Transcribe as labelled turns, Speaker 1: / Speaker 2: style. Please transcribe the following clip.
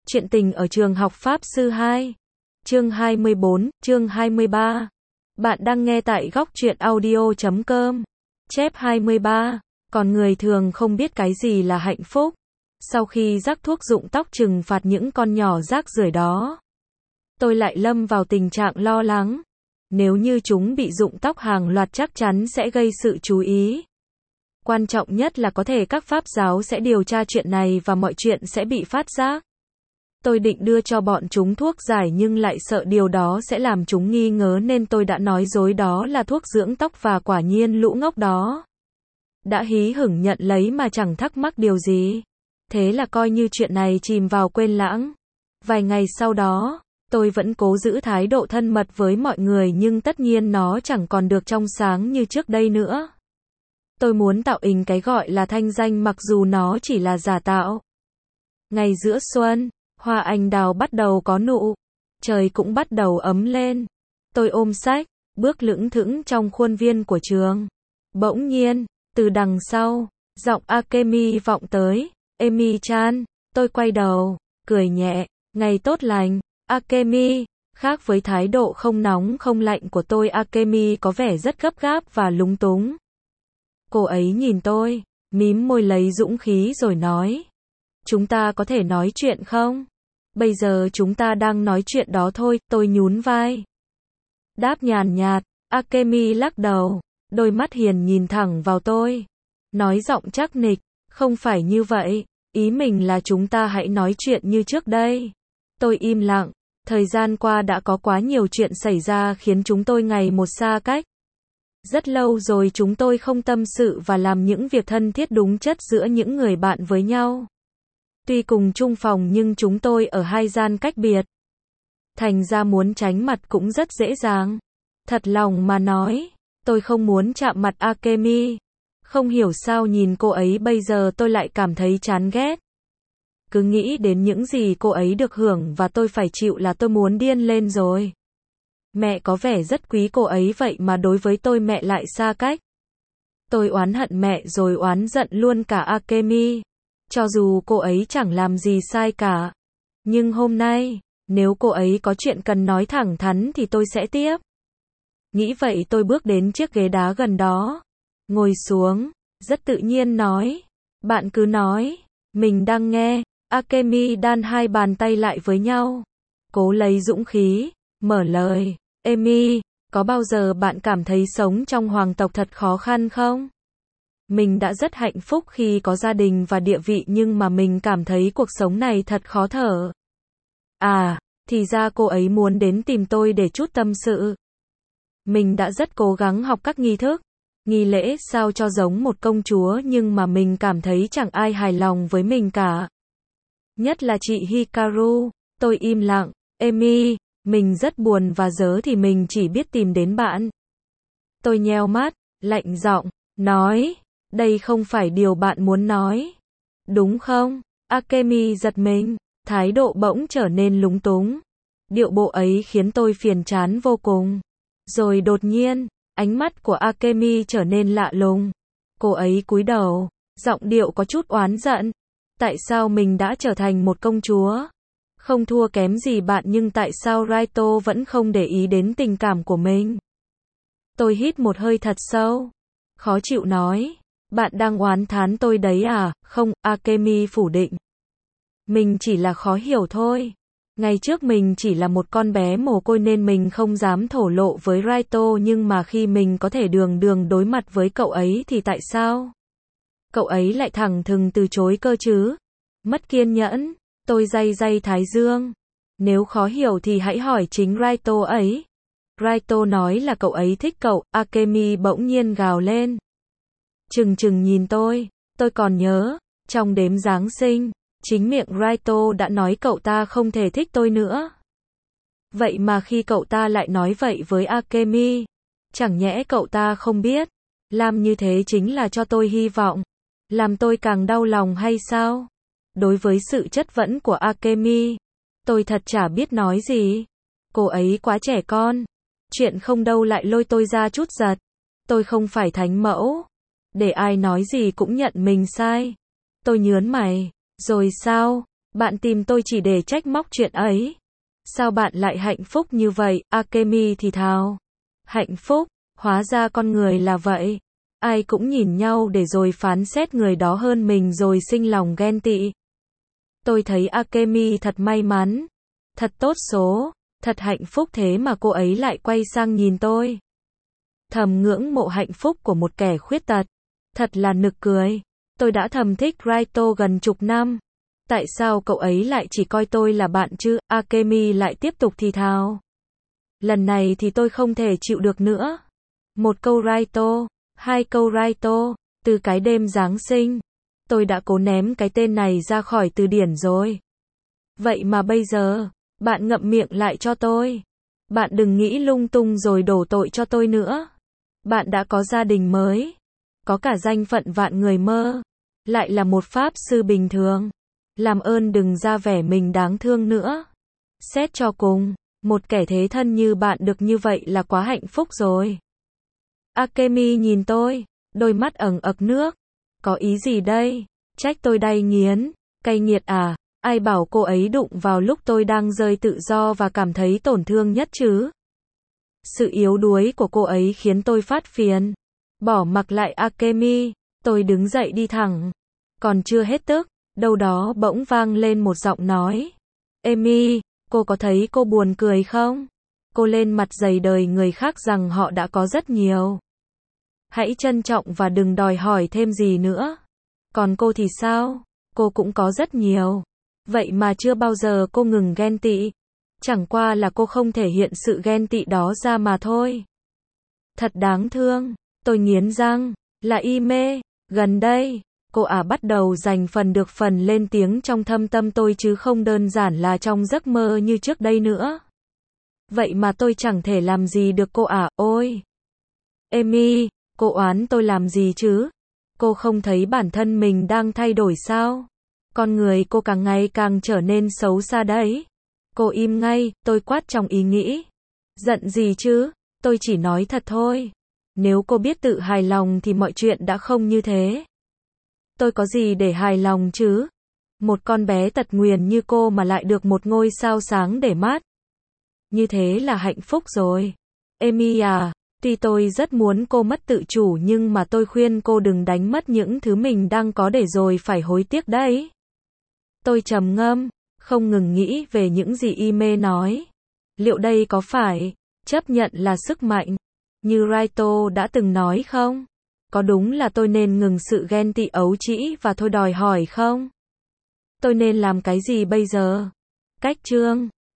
Speaker 1: Chuyện tình ở trường học Pháp Sư 2. Chương 24, chương 23. Bạn đang nghe tại góc truyện audio.com. Chép 23. Còn người thường không biết cái gì là hạnh phúc. Sau khi rắc thuốc rụng tóc trừng phạt những con nhỏ rác rưởi đó, tôi lại lâm vào tình trạng lo lắng. Nếu như chúng bị rụng tóc hàng loạt chắc chắn sẽ gây sự chú ý. Quan trọng nhất là có thể các pháp giáo sẽ điều tra chuyện này và mọi chuyện sẽ bị phát giác. Tôi định đưa cho bọn chúng thuốc giải nhưng lại sợ điều đó sẽ làm chúng nghi ngờ nên tôi đã nói dối đó là thuốc dưỡng tóc và quả nhiên lũ ngốc đó đã hí hửng nhận lấy mà chẳng thắc mắc điều gì. Thế là coi như chuyện này chìm vào quên lãng. Vài ngày sau đó, tôi vẫn cố giữ thái độ thân mật với mọi người nhưng tất nhiên nó chẳng còn được trong sáng như trước đây nữa. Tôi muốn tạo hình cái gọi là thanh danh mặc dù nó chỉ là giả tạo. Ngày giữa xuân, hoa anh đào bắt đầu có nụ, trời cũng bắt đầu ấm lên. Tôi ôm sách, bước lững thững trong khuôn viên của trường. Bỗng nhiên, từ đằng sau, giọng Akemi vọng tới. Emi-chan, tôi quay đầu, cười nhẹ, ngày tốt lành, Akemi. Khác với thái độ không nóng không lạnh của tôi, Akemi có vẻ rất gấp gáp và lúng túng. Cô ấy nhìn tôi, mím môi lấy dũng khí rồi nói. Chúng ta có thể nói chuyện không? Bây giờ chúng ta đang nói chuyện đó thôi, tôi nhún vai. Đáp nhàn nhạt, Akemi lắc đầu, đôi mắt hiền nhìn thẳng vào tôi. Nói giọng chắc nịch, không phải như vậy, ý mình là chúng ta hãy nói chuyện như trước đây. Tôi im lặng, thời gian qua đã có quá nhiều chuyện xảy ra khiến chúng tôi ngày một xa cách. Rất lâu rồi chúng tôi không tâm sự và làm những việc thân thiết đúng chất giữa những người bạn với nhau. Tuy cùng chung phòng nhưng chúng tôi ở hai gian cách biệt. Thành ra muốn tránh mặt cũng rất dễ dàng. Thật lòng mà nói, tôi không muốn chạm mặt Akemi. Không hiểu sao nhìn cô ấy bây giờ tôi lại cảm thấy chán ghét. Cứ nghĩ đến những gì cô ấy được hưởng và tôi phải chịu là tôi muốn điên lên rồi. Mẹ có vẻ rất quý cô ấy vậy mà đối với tôi mẹ lại xa cách. Tôi oán hận mẹ rồi oán giận luôn cả Akemi. Cho dù cô ấy chẳng làm gì sai cả. Nhưng hôm nay, nếu cô ấy có chuyện cần nói thẳng thắn thì tôi sẽ tiếp. Nghĩ vậy tôi bước đến chiếc ghế đá gần đó. Ngồi xuống, rất tự nhiên nói. Bạn cứ nói, mình đang nghe. Akemi đan hai bàn tay lại với nhau. Cố lấy dũng khí, mở lời. Emi, có bao giờ bạn cảm thấy sống trong hoàng tộc thật khó khăn không? Mình đã rất hạnh phúc khi có gia đình và địa vị nhưng mà mình cảm thấy cuộc sống này thật khó thở. À, thì ra cô ấy muốn đến tìm tôi để chút tâm sự. Mình đã rất cố gắng học các nghi thức, nghi lễ sao cho giống một công chúa nhưng mà mình cảm thấy chẳng ai hài lòng với mình cả. Nhất là chị Hikaru. Tôi im lặng. Emi, mình rất buồn và giờ thì mình chỉ biết tìm đến bạn. Tôi nheo mắt, lạnh giọng, nói, đây không phải điều bạn muốn nói. Đúng không? Akemi giật mình, thái độ bỗng trở nên lúng túng. Điệu bộ ấy khiến tôi phiền chán vô cùng. Rồi đột nhiên, ánh mắt của Akemi trở nên lạ lùng. Cô ấy cúi đầu, giọng điệu có chút oán giận. Tại sao mình đã trở thành một công chúa? Không thua kém gì bạn nhưng tại sao Raito vẫn không để ý đến tình cảm của mình? Tôi hít một hơi thật sâu. Khó chịu nói. Bạn đang oán thán tôi đấy à? Không, Akemi phủ định. Mình chỉ là khó hiểu thôi. Ngày trước mình chỉ là một con bé mồ côi nên mình không dám thổ lộ với Raito nhưng mà khi mình có thể đường đường đối mặt với cậu ấy thì tại sao? Cậu ấy lại thẳng thừng từ chối cơ chứ? Mất kiên nhẫn. Tôi day day thái dương. Nếu khó hiểu thì hãy hỏi chính Raito ấy. Raito nói là cậu ấy thích cậu. Akemi bỗng nhiên gào lên. Chừng chừng nhìn tôi còn nhớ, trong đêm Giáng sinh, chính miệng Raito đã nói cậu ta không thể thích tôi nữa. Vậy mà khi cậu ta lại nói vậy với Akemi, chẳng nhẽ cậu ta không biết, làm như thế chính là cho tôi hy vọng, làm tôi càng đau lòng hay sao? Đối với sự chất vấn của Akemi, tôi thật chả biết nói gì. Cô ấy quá trẻ con, chuyện không đâu lại lôi tôi ra chút giật. Tôi không phải thánh mẫu, để ai nói gì cũng nhận mình sai. Tôi nhớn mày, rồi sao? Bạn tìm tôi chỉ để trách móc chuyện ấy. Sao bạn lại hạnh phúc như vậy? Akemi thì thào. Hạnh phúc, hóa ra con người là vậy. Ai cũng nhìn nhau để rồi phán xét người đó hơn mình rồi sinh lòng ghen tị. Tôi thấy Akemi thật may mắn, thật tốt số, thật hạnh phúc thế mà cô ấy lại quay sang nhìn tôi. Thầm ngưỡng mộ hạnh phúc của một kẻ khuyết tật. Thật là nực cười. Tôi đã thầm thích Raito gần chục năm. Tại sao cậu ấy lại chỉ coi tôi là bạn chứ? Akemi lại tiếp tục thì thào. Lần này thì tôi không thể chịu được nữa. Một câu Raito, hai câu Raito, từ cái đêm Giáng sinh. Tôi đã cố ném cái tên này ra khỏi từ điển rồi. Vậy mà bây giờ, bạn ngậm miệng lại cho tôi. Bạn đừng nghĩ lung tung rồi đổ tội cho tôi nữa. Bạn đã có gia đình mới. Có cả danh phận vạn người mơ. Lại là một pháp sư bình thường. Làm ơn đừng ra vẻ mình đáng thương nữa. Xét cho cùng, một kẻ thế thân như bạn được như vậy là quá hạnh phúc rồi. Akemi nhìn tôi, đôi mắt ẩn ực nước. Có ý gì đây? Trách tôi đay nghiến, cay nghiệt à? Ai bảo cô ấy đụng vào lúc tôi đang rơi tự do và cảm thấy tổn thương nhất chứ? Sự yếu đuối của cô ấy khiến tôi phát phiền. Bỏ mặc lại Akemi, tôi đứng dậy đi thẳng. Còn chưa hết tức, đâu đó bỗng vang lên một giọng nói. Emi, cô có thấy cô buồn cười không? Cô lên mặt dày đời người khác rằng họ đã có rất nhiều. Hãy trân trọng và đừng đòi hỏi thêm gì nữa. Còn cô thì sao? Cô cũng có rất nhiều. Vậy mà chưa bao giờ cô ngừng ghen tị. Chẳng qua là cô không thể hiện sự ghen tị đó ra mà thôi. Thật đáng thương. Tôi nghiến răng. Là Ime. Gần đây, cô bắt đầu dành phần được phần lên tiếng trong thâm tâm tôi chứ không đơn giản là trong giấc mơ như trước đây nữa. Vậy mà tôi chẳng thể làm gì được cô ôi. Emi, cô oán tôi làm gì chứ? Cô không thấy bản thân mình đang thay đổi sao? Con người cô càng ngày càng trở nên xấu xa đấy. Cô im ngay, tôi quát trong ý nghĩ. Giận gì chứ? Tôi chỉ nói thật thôi. Nếu cô biết tự hài lòng thì mọi chuyện đã không như thế. Tôi có gì để hài lòng chứ? Một con bé tật nguyền như cô mà lại được một ngôi sao sáng để mắt. Như thế là hạnh phúc rồi. Emi à, tuy tôi rất muốn cô mất tự chủ nhưng mà tôi khuyên cô đừng đánh mất những thứ mình đang có để rồi phải hối tiếc đấy. Tôi trầm ngâm, không ngừng nghĩ về những gì Ime nói. Liệu đây có phải chấp nhận là sức mạnh, như Raito đã từng nói không? Có đúng là tôi nên ngừng sự ghen tị ấu trĩ và thôi đòi hỏi không? Tôi nên làm cái gì bây giờ? Cách chương